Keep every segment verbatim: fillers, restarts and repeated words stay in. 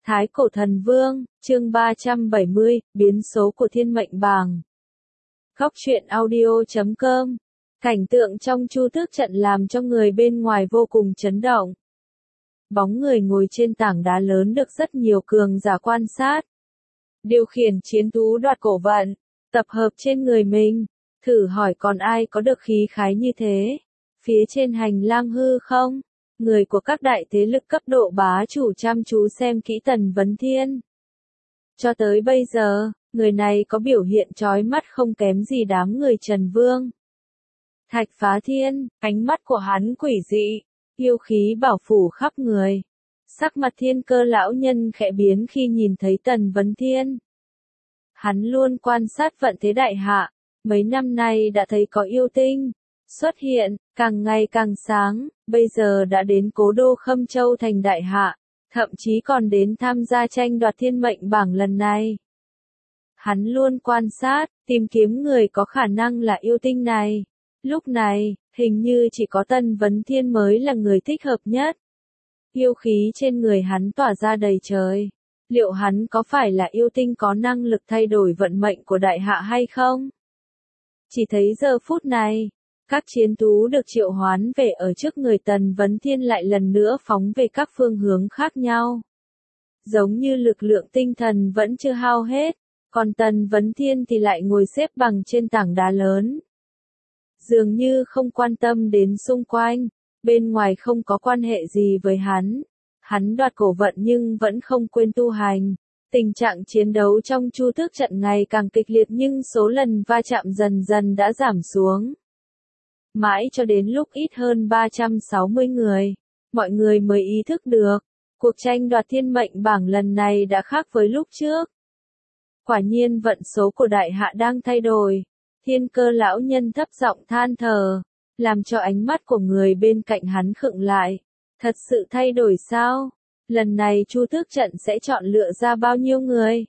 Thái Cổ Thần Vương, chương ba trăm bảy mươi, biến số của thiên mệnh bảng. Góc truyện audio chấm com. Cảnh tượng trong Chu Tước trận làm cho người bên ngoài vô cùng chấn động. Bóng người ngồi trên tảng đá lớn được rất nhiều cường giả quan sát. Điều khiển chiến thú đoạt cổ vận, tập hợp trên người mình. Thử hỏi còn ai có được khí khái như thế? Phía trên hành lang hư không? Người của các đại thế lực cấp độ bá chủ chăm chú xem kỹ Tần Vấn Thiên. Cho tới bây giờ, người này có biểu hiện chói mắt không kém gì đám người Trần Vương. Thạch Phá Thiên, ánh mắt của hắn quỷ dị, yêu khí bảo phủ khắp người. Sắc mặt Thiên Cơ lão nhân khẽ biến khi nhìn thấy Tần Vấn Thiên. Hắn luôn quan sát vận thế đại hạ, mấy năm nay đã thấy có yêu tinh xuất hiện, càng ngày càng sáng, bây giờ đã đến cố đô Khâm Châu thành đại hạ, thậm chí còn đến tham gia tranh đoạt thiên mệnh bảng lần này. Hắn luôn quan sát, tìm kiếm người có khả năng là yêu tinh này. Lúc này, hình như chỉ có Tần Vấn Thiên mới là người thích hợp nhất. Yêu khí trên người hắn tỏa ra đầy trời. Liệu hắn có phải là yêu tinh có năng lực thay đổi vận mệnh của đại hạ hay không? Chỉ thấy giờ phút này, các chiến thú được triệu hoán về ở trước người Tần Vấn Thiên lại lần nữa phóng về các phương hướng khác nhau. Giống như lực lượng tinh thần vẫn chưa hao hết, còn Tần Vấn Thiên thì lại ngồi xếp bằng trên tảng đá lớn. Dường như không quan tâm đến xung quanh, bên ngoài không có quan hệ gì với hắn. Hắn đoạt cổ vận nhưng vẫn không quên tu hành. Tình trạng chiến đấu trong Chu Tước trận ngày càng kịch liệt nhưng số lần va chạm dần dần đã giảm xuống. Mãi cho đến lúc ít hơn ba trăm sáu mươi người, mọi người mới ý thức được, cuộc tranh đoạt thiên mệnh bảng lần này đã khác với lúc trước. Quả nhiên vận số của đại hạ đang thay đổi. Thiên Cơ lão nhân thấp giọng than thở, làm cho ánh mắt của người bên cạnh hắn khựng lại. Thật sự thay đổi sao? Lần này Chu Tước trận sẽ chọn lựa ra bao nhiêu người?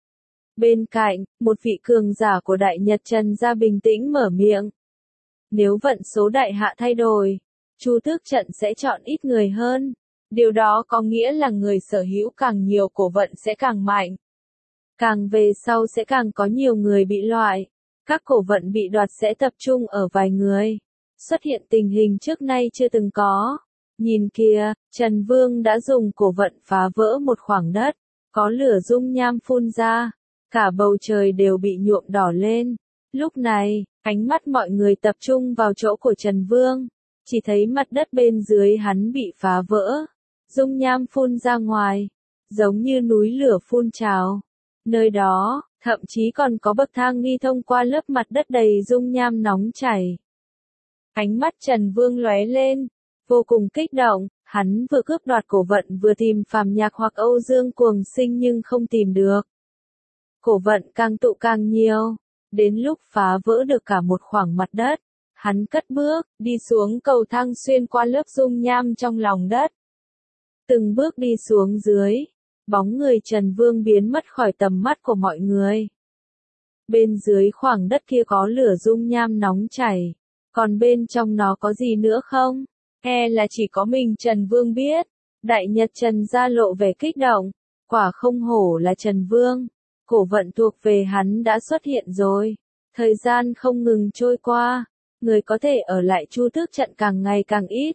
Bên cạnh, một vị cường giả của Đại Nhật Trần gia bình tĩnh mở miệng. Nếu vận số đại hạ thay đổi, Chu Tước trận sẽ chọn ít người hơn. Điều đó có nghĩa là người sở hữu càng nhiều cổ vận sẽ càng mạnh. Càng về sau sẽ càng có nhiều người bị loại. Các cổ vận bị đoạt sẽ tập trung ở vài người. Xuất hiện tình hình trước nay chưa từng có. Nhìn kìa, Trần Vương đã dùng cổ vận phá vỡ một khoảng đất. Có lửa dung nham phun ra. Cả bầu trời đều bị nhuộm đỏ lên. Lúc này, ánh mắt mọi người tập trung vào chỗ của Trần Vương. Chỉ thấy mặt đất bên dưới hắn bị phá vỡ. Dung nham phun ra ngoài. Giống như núi lửa phun trào. Nơi đó, thậm chí còn có bậc thang đi thông qua lớp mặt đất đầy dung nham nóng chảy. Ánh mắt Trần Vương lóe lên. Vô cùng kích động, hắn vừa cướp đoạt cổ vận vừa tìm Phàm Nhạc hoặc Âu Dương Cuồng Sinh nhưng không tìm được. Cổ vận càng tụ càng nhiều. Đến lúc phá vỡ được cả một khoảng mặt đất, hắn cất bước, đi xuống cầu thang xuyên qua lớp dung nham trong lòng đất. Từng bước đi xuống dưới, bóng người Trần Vương biến mất khỏi tầm mắt của mọi người. Bên dưới khoảng đất kia có lửa dung nham nóng chảy, còn bên trong nó có gì nữa không? E là chỉ có mình Trần Vương biết. Đại Nhật Trần gia lộ vẻ kích động, quả không hổ là Trần Vương. Cổ vận thuộc về hắn đã xuất hiện rồi. Thời gian không ngừng trôi qua, người có thể ở lại Chu Tước trận càng ngày càng ít.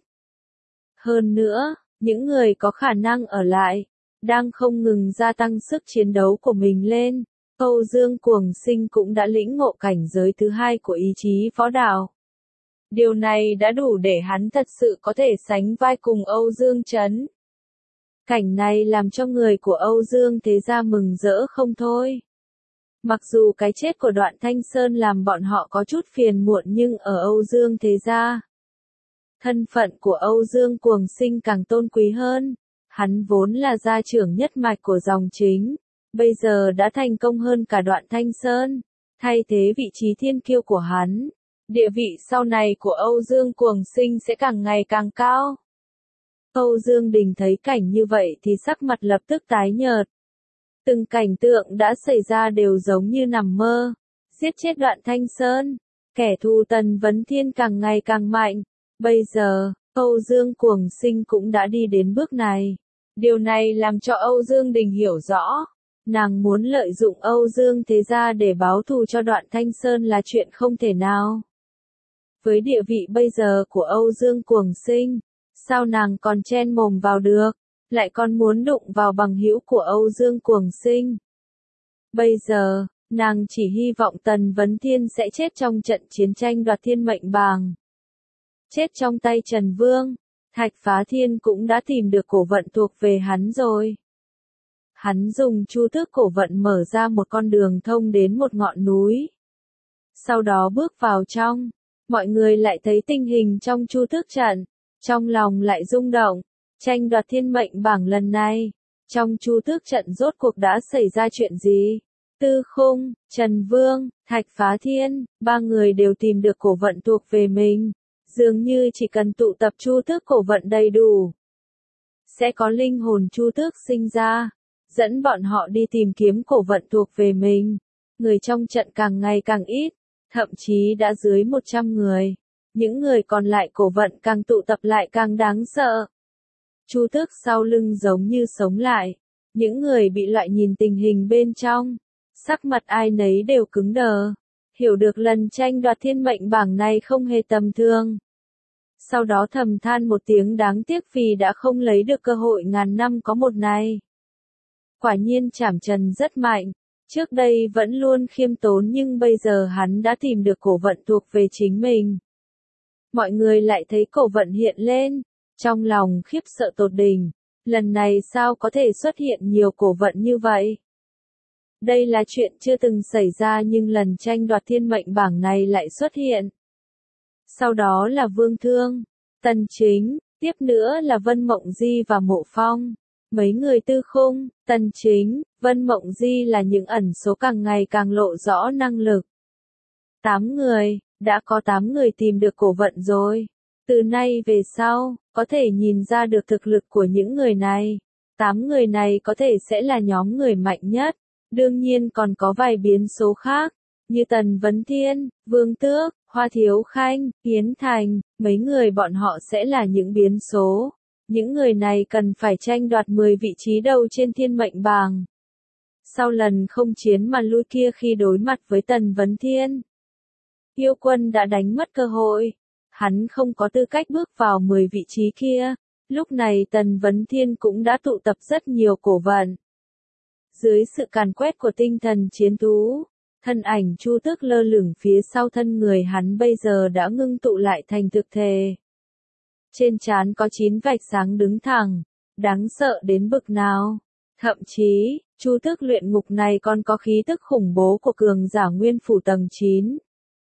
Hơn nữa, những người có khả năng ở lại, đang không ngừng gia tăng sức chiến đấu của mình lên. Âu Dương Cuồng Sinh cũng đã lĩnh ngộ cảnh giới thứ hai của ý chí võ đạo. Điều này đã đủ để hắn thật sự có thể sánh vai cùng Âu Dương Trấn. Cảnh này làm cho người của Âu Dương Thế gia mừng rỡ không thôi. Mặc dù cái chết của Đoạn Thanh Sơn làm bọn họ có chút phiền muộn nhưng ở Âu Dương Thế gia, thân phận của Âu Dương Cuồng Sinh càng tôn quý hơn. Hắn vốn là gia trưởng nhất mạch của dòng chính, bây giờ đã thành công hơn cả Đoạn Thanh Sơn, thay thế vị trí thiên kiêu của hắn. Địa vị sau này của Âu Dương Cuồng Sinh sẽ càng ngày càng cao. Âu Dương Đình thấy cảnh như vậy thì sắc mặt lập tức tái nhợt. Từng cảnh tượng đã xảy ra đều giống như nằm mơ. Giết chết Đoạn Thanh Sơn, kẻ thù Tần Vấn Thiên càng ngày càng mạnh. Bây giờ, Âu Dương Cuồng Sinh cũng đã đi đến bước này. Điều này làm cho Âu Dương Đình hiểu rõ, nàng muốn lợi dụng Âu Dương Thế Gia để báo thù cho Đoạn Thanh Sơn là chuyện không thể nào. Với địa vị bây giờ của Âu Dương Cuồng Sinh, sao nàng còn chen mồm vào được, lại còn muốn đụng vào bằng hữu của Âu Dương Cuồng Sinh. Bây giờ, nàng chỉ hy vọng Tần Vấn Thiên sẽ chết trong trận chiến tranh đoạt thiên mệnh bàng. Chết trong tay Trần Vương, Thạch Phá Thiên cũng đã tìm được cổ vận thuộc về hắn rồi. Hắn dùng chu tước cổ vận mở ra một con đường thông đến một ngọn núi. Sau đó bước vào trong, mọi người lại thấy tình hình trong chu tước trận, trong lòng lại rung động, tranh đoạt thiên mệnh bảng lần này, trong chu tước trận rốt cuộc đã xảy ra chuyện gì? Tư Khung, Trần Vương, Thạch Phá Thiên, ba người đều tìm được cổ vận thuộc về mình, dường như chỉ cần tụ tập chu tước cổ vận đầy đủ, sẽ có linh hồn chu tước sinh ra, dẫn bọn họ đi tìm kiếm cổ vận thuộc về mình. Người trong trận càng ngày càng ít, thậm chí đã dưới một trăm người. Những người còn lại cổ vận càng tụ tập lại càng đáng sợ. Chu tước sau lưng giống như sống lại. Những người bị loại nhìn tình hình bên trong, sắc mặt ai nấy đều cứng đờ. Hiểu được lần tranh đoạt thiên mệnh bảng này không hề tầm thường. Sau đó thầm than một tiếng đáng tiếc vì đã không lấy được cơ hội ngàn năm có một này. Quả nhiên Trảm Trần rất mạnh, trước đây vẫn luôn khiêm tốn nhưng bây giờ hắn đã tìm được cổ vận thuộc về chính mình. Mọi người lại thấy cổ vận hiện lên, trong lòng khiếp sợ tột đỉnh, lần này sao có thể xuất hiện nhiều cổ vận như vậy? Đây là chuyện chưa từng xảy ra nhưng lần tranh đoạt thiên mệnh bảng này lại xuất hiện. Sau đó là Vương Thương, Tần Chính, tiếp nữa là Vân Mộng Di và Mộ Phong. Mấy người Tư Khung, Tần Chính, Vân Mộng Di là những ẩn số càng ngày càng lộ rõ năng lực. Tám người, đã có tám người tìm được cổ vận rồi. Từ nay về sau, có thể nhìn ra được thực lực của những người này. Tám người này có thể sẽ là nhóm người mạnh nhất. Đương nhiên còn có vài biến số khác, như Tần Vấn Thiên, Vương Tước, Hoa Thiếu Khanh, Yến Thành, mấy người bọn họ sẽ là những biến số. Những người này cần phải tranh đoạt mười vị trí đầu trên thiên mệnh bảng. Sau lần không chiến mà lui kia khi đối mặt với Tần Vấn Thiên, Yêu Quân đã đánh mất cơ hội. Hắn không có tư cách bước vào mười vị trí kia. Lúc này Tần Vấn Thiên cũng đã tụ tập rất nhiều cổ vận. Dưới sự càn quét của tinh thần chiến thú, thân ảnh Chu Tước lơ lửng phía sau thân người hắn bây giờ đã ngưng tụ lại thành thực thể. Trên trán có chín vạch sáng đứng thẳng, đáng sợ đến bực nào. Thậm chí, Chu Tước luyện ngục này còn có khí tức khủng bố của cường giả nguyên phủ tầng chín.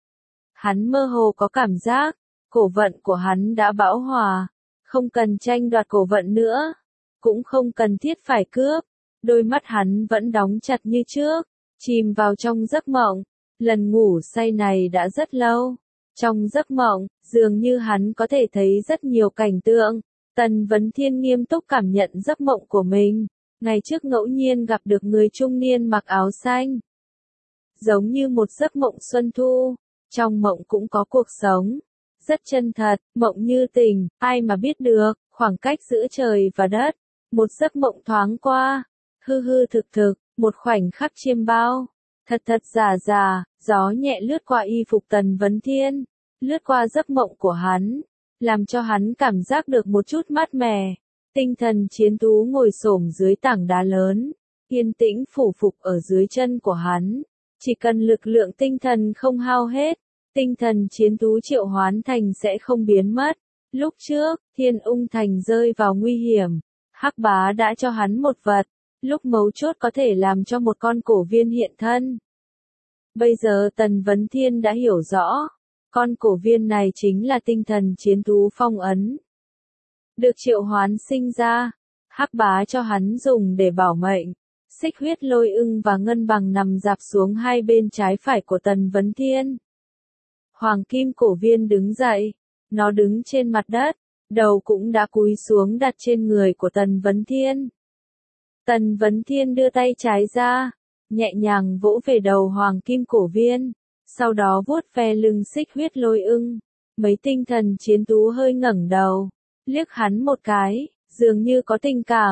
Hắn mơ hồ có cảm giác, cổ vận của hắn đã bão hòa, không cần tranh đoạt cổ vận nữa, cũng không cần thiết phải cướp. Đôi mắt hắn vẫn đóng chặt như trước, chìm vào trong giấc mộng. Lần ngủ say này đã rất lâu. Trong giấc mộng, dường như hắn có thể thấy rất nhiều cảnh tượng. Tần Vấn Thiên nghiêm túc cảm nhận giấc mộng của mình. Ngày trước ngẫu nhiên gặp được người trung niên mặc áo xanh. Giống như một giấc mộng xuân thu. Trong mộng cũng có cuộc sống. Rất chân thật, mộng như tình, ai mà biết được, khoảng cách giữa trời và đất. Một giấc mộng thoáng qua. Hư hư thực thực, một khoảnh khắc chiêm bao, thật thật giả giả, gió nhẹ lướt qua y phục Tần Vấn Thiên, lướt qua giấc mộng của hắn, làm cho hắn cảm giác được một chút mát mẻ. Tinh thần chiến thú ngồi xổm dưới tảng đá lớn, yên tĩnh phủ phục ở dưới chân của hắn, chỉ cần lực lượng tinh thần không hao hết, tinh thần chiến thú triệu hoán thành sẽ không biến mất. Lúc trước, Thiên Ung Thành rơi vào nguy hiểm, Hắc Bá đã cho hắn một vật. Lúc mấu chốt có thể làm cho một con cổ viên hiện thân. Bây giờ Tần Vấn Thiên đã hiểu rõ, con cổ viên này chính là tinh thần chiến thú phong ấn. Được triệu hoán sinh ra, Hắc Bá cho hắn dùng để bảo mệnh. Xích Huyết Lôi Ưng và Ngân Bằng nằm dạp xuống hai bên trái phải của Tần Vấn Thiên. Hoàng kim cổ viên đứng dậy, nó đứng trên mặt đất, đầu cũng đã cúi xuống đặt trên người của Tần Vấn Thiên. Tần Vấn Thiên đưa tay trái ra, nhẹ nhàng vỗ về đầu hoàng kim cổ viên, sau đó vuốt ve lưng Xích Huyết Lôi Ưng. Mấy tinh thần chiến thú hơi ngẩng đầu, liếc hắn một cái, dường như có tình cảm,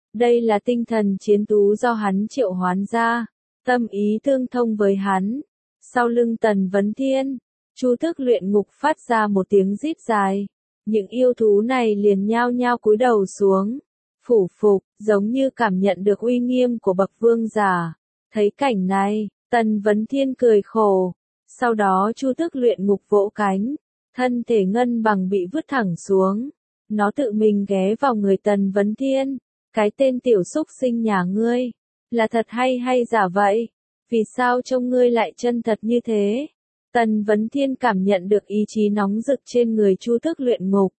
Đây là tinh thần chiến tú do hắn triệu hoán ra, tâm ý tương thông với hắn. Sau lưng Tần Vấn Thiên, Chu Tước Luyện Ngục phát ra một tiếng rít dài. Những yêu thú này liền nhao nhao cúi đầu xuống, phủ phục, giống như cảm nhận được uy nghiêm của bậc vương giả. Thấy cảnh này, Tần Vấn Thiên cười khổ. Sau đó Chu Tước Luyện Ngục vỗ cánh, thân thể ngân bằng bị vứt thẳng xuống. Nó tự mình ghé vào người Tần Vấn Thiên. Cái tên tiểu xúc sinh nhà ngươi, là thật hay hay giả vậy? Vì sao trông ngươi lại chân thật như thế? Tần Vấn Thiên cảm nhận được ý chí nóng rực trên người Chu Tước Luyện Ngục.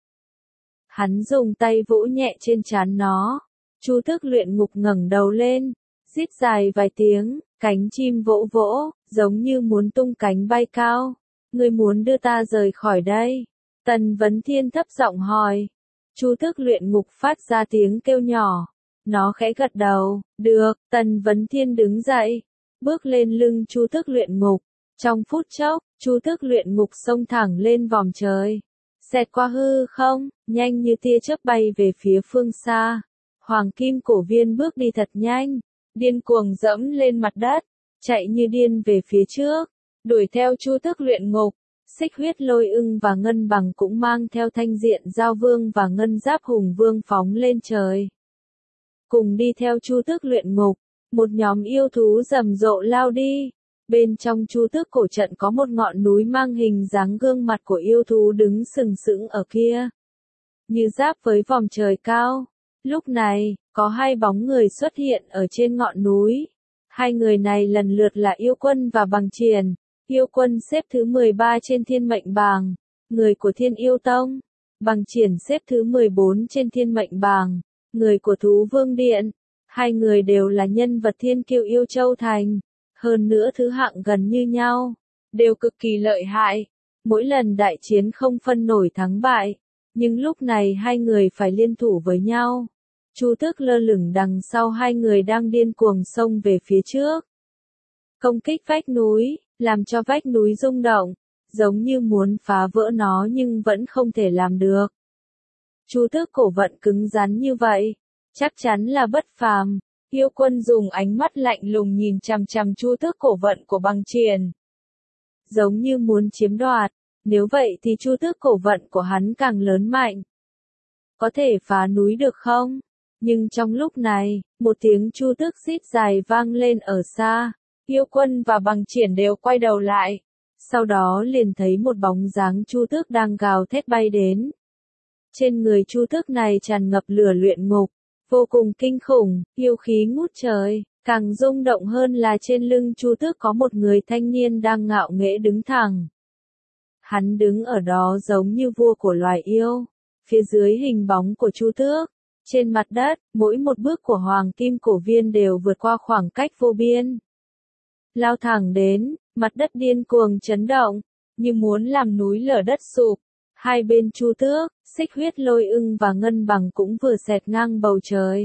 Hắn dùng tay vỗ nhẹ trên trán nó. Chu Tước Luyện Ngục ngẩng đầu lên, rít dài vài tiếng, cánh chim vỗ vỗ, giống như muốn tung cánh bay cao. Ngươi muốn đưa ta rời khỏi đây? Tần Vấn Thiên thấp giọng hỏi. Chu Tước Luyện Ngục phát ra tiếng kêu nhỏ. Nó khẽ gật đầu. Được. Tần Vấn Thiên đứng dậy, bước lên lưng Chu Tước Luyện Ngục. Trong phút chốc, Chu Tước Luyện Ngục xông thẳng lên vòm trời, xẹt qua hư không, nhanh như tia chớp bay về phía phương xa. Hoàng Kim Cổ Viên bước đi thật nhanh, điên cuồng dẫm lên mặt đất, chạy như điên về phía trước, đuổi theo Chu Tước Luyện Ngục. Xích Huyết Lôi Ưng và Ngân Bằng cũng mang theo Thanh Diện Giao Vương và Ngân Giáp Hùng Vương phóng lên trời. Cùng đi theo Chu Tước Luyện Ngục, một nhóm yêu thú rầm rộ lao đi. Bên trong Chu Tước cổ trận có một ngọn núi mang hình dáng gương mặt của yêu thú đứng sừng sững ở kia, như giáp với vòm trời cao. Lúc này, có hai bóng người xuất hiện ở trên ngọn núi. Hai người này lần lượt là Yêu Quân và Bằng Triển. Yêu Quân xếp thứ mười ba trên Thiên Mệnh Bảng, người của Thiên Yêu Tông. Bằng Triển xếp thứ mười bốn trên Thiên Mệnh Bảng, người của Thú Vương Điện. Hai người đều là nhân vật thiên kiêu Yêu Châu Thành. Hơn nữa thứ hạng gần như nhau, đều cực kỳ lợi hại. Mỗi lần đại chiến không phân nổi thắng bại, nhưng lúc này hai người phải liên thủ với nhau. Chu Tước lơ lửng đằng sau hai người đang điên cuồng xông về phía trước. Công kích vách núi, làm cho vách núi rung động, giống như muốn phá vỡ nó nhưng vẫn không thể làm được. Chu Tước cổ vận cứng rắn như vậy, chắc chắn là bất phàm. Yêu Quân dùng ánh mắt lạnh lùng nhìn chằm chằm Chu Tước cổ vận của Bằng Triển, giống như muốn chiếm đoạt. Nếu vậy thì Chu Tước cổ vận của hắn càng lớn mạnh, có thể phá núi được không? Nhưng trong lúc này, một tiếng Chu Tước rít dài vang lên ở xa. Yêu Quân và Bằng Triển đều quay đầu lại, sau đó liền thấy một bóng dáng Chu Tước đang gào thét bay đến. Trên người Chu Tước này tràn ngập lửa luyện ngục, vô cùng kinh khủng, yêu khí ngút trời. Càng rung động hơn là trên lưng Chu Tước có một người thanh niên đang ngạo nghễ đứng thẳng. Hắn đứng ở đó giống như vua của loài yêu. Phía dưới hình bóng của Chu Tước, trên mặt đất, mỗi một bước của Hoàng Kim Cổ Viên đều vượt qua khoảng cách vô biên. Lao thẳng đến, mặt đất điên cuồng chấn động, như muốn làm núi lở đất sụp. Hai bên Chu Tước, Xích Huyết Lôi Ưng và Ngân Bằng cũng vừa xẹt ngang bầu trời.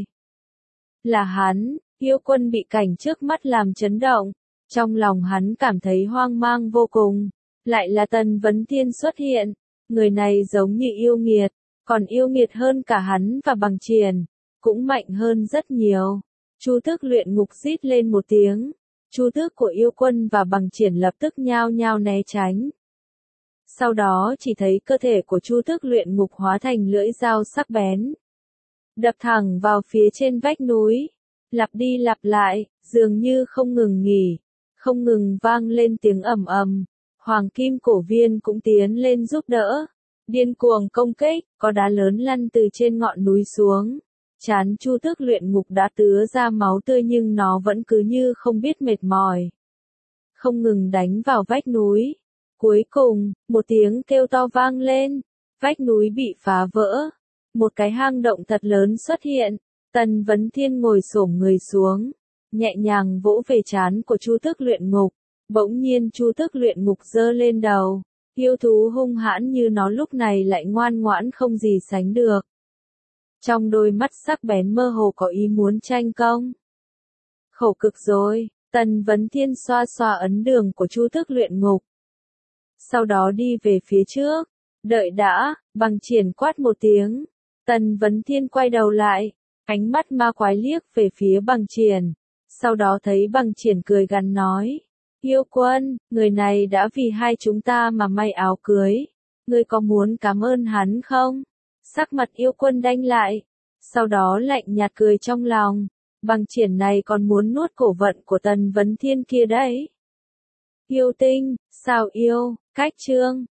Là hắn. Yêu Quân bị cảnh trước mắt làm chấn động, trong lòng hắn cảm thấy hoang mang vô cùng. Lại là Tần Vấn Thiên xuất hiện, người này giống như yêu nghiệt, còn yêu nghiệt hơn cả hắn và Bằng Triển, cũng mạnh hơn rất nhiều. Chu Tước luyện ngục rít lên một tiếng, Chu Tước của Yêu Quân và Bằng Triển lập tức nhao nhao né tránh. Sau đó chỉ thấy cơ thể của Chu Tước luyện ngục hóa thành lưỡi dao sắc bén, đập thẳng vào phía trên vách núi. Lặp đi lặp lại, dường như không ngừng nghỉ, không ngừng vang lên tiếng ầm ầm. Hoàng Kim Cổ Viên cũng tiến lên giúp đỡ, điên cuồng công kích, có đá lớn lăn từ trên ngọn núi xuống. Trán Chu Tước luyện ngục đã tứa ra máu tươi nhưng nó vẫn cứ như không biết mệt mỏi, không ngừng đánh vào vách núi. Cuối cùng, một tiếng kêu to vang lên, vách núi bị phá vỡ, một cái hang động thật lớn xuất hiện. Tần Vấn Thiên ngồi xổm người xuống, nhẹ nhàng vỗ về trán của Chu Tước luyện ngục. Bỗng nhiên Chu Tước luyện ngục giơ lên đầu, yêu thú hung hãn như nó lúc này lại ngoan ngoãn không gì sánh được. Trong đôi mắt sắc bén mơ hồ có ý muốn tranh công. Khổ cực rồi, Tần Vấn Thiên xoa xoa ấn đường của Chu Tước luyện ngục. Sau đó đi về phía trước, đợi đã, Bằng Triển quát một tiếng. Tần Vấn Thiên quay đầu lại, Ánh mắt ma quái liếc về phía Bằng Triển, sau đó thấy Bằng Triển cười gằn nói, yêu quân, người này đã vì hai chúng ta mà may áo cưới, ngươi có muốn cảm ơn hắn không? Sắc mặt yêu quân đanh lại, sau đó lạnh nhạt cười trong lòng, Bằng Triển này còn muốn nuốt cổ vận của Tần Vấn Thiên kia đấy. Yêu tinh, sao yêu, cách chương.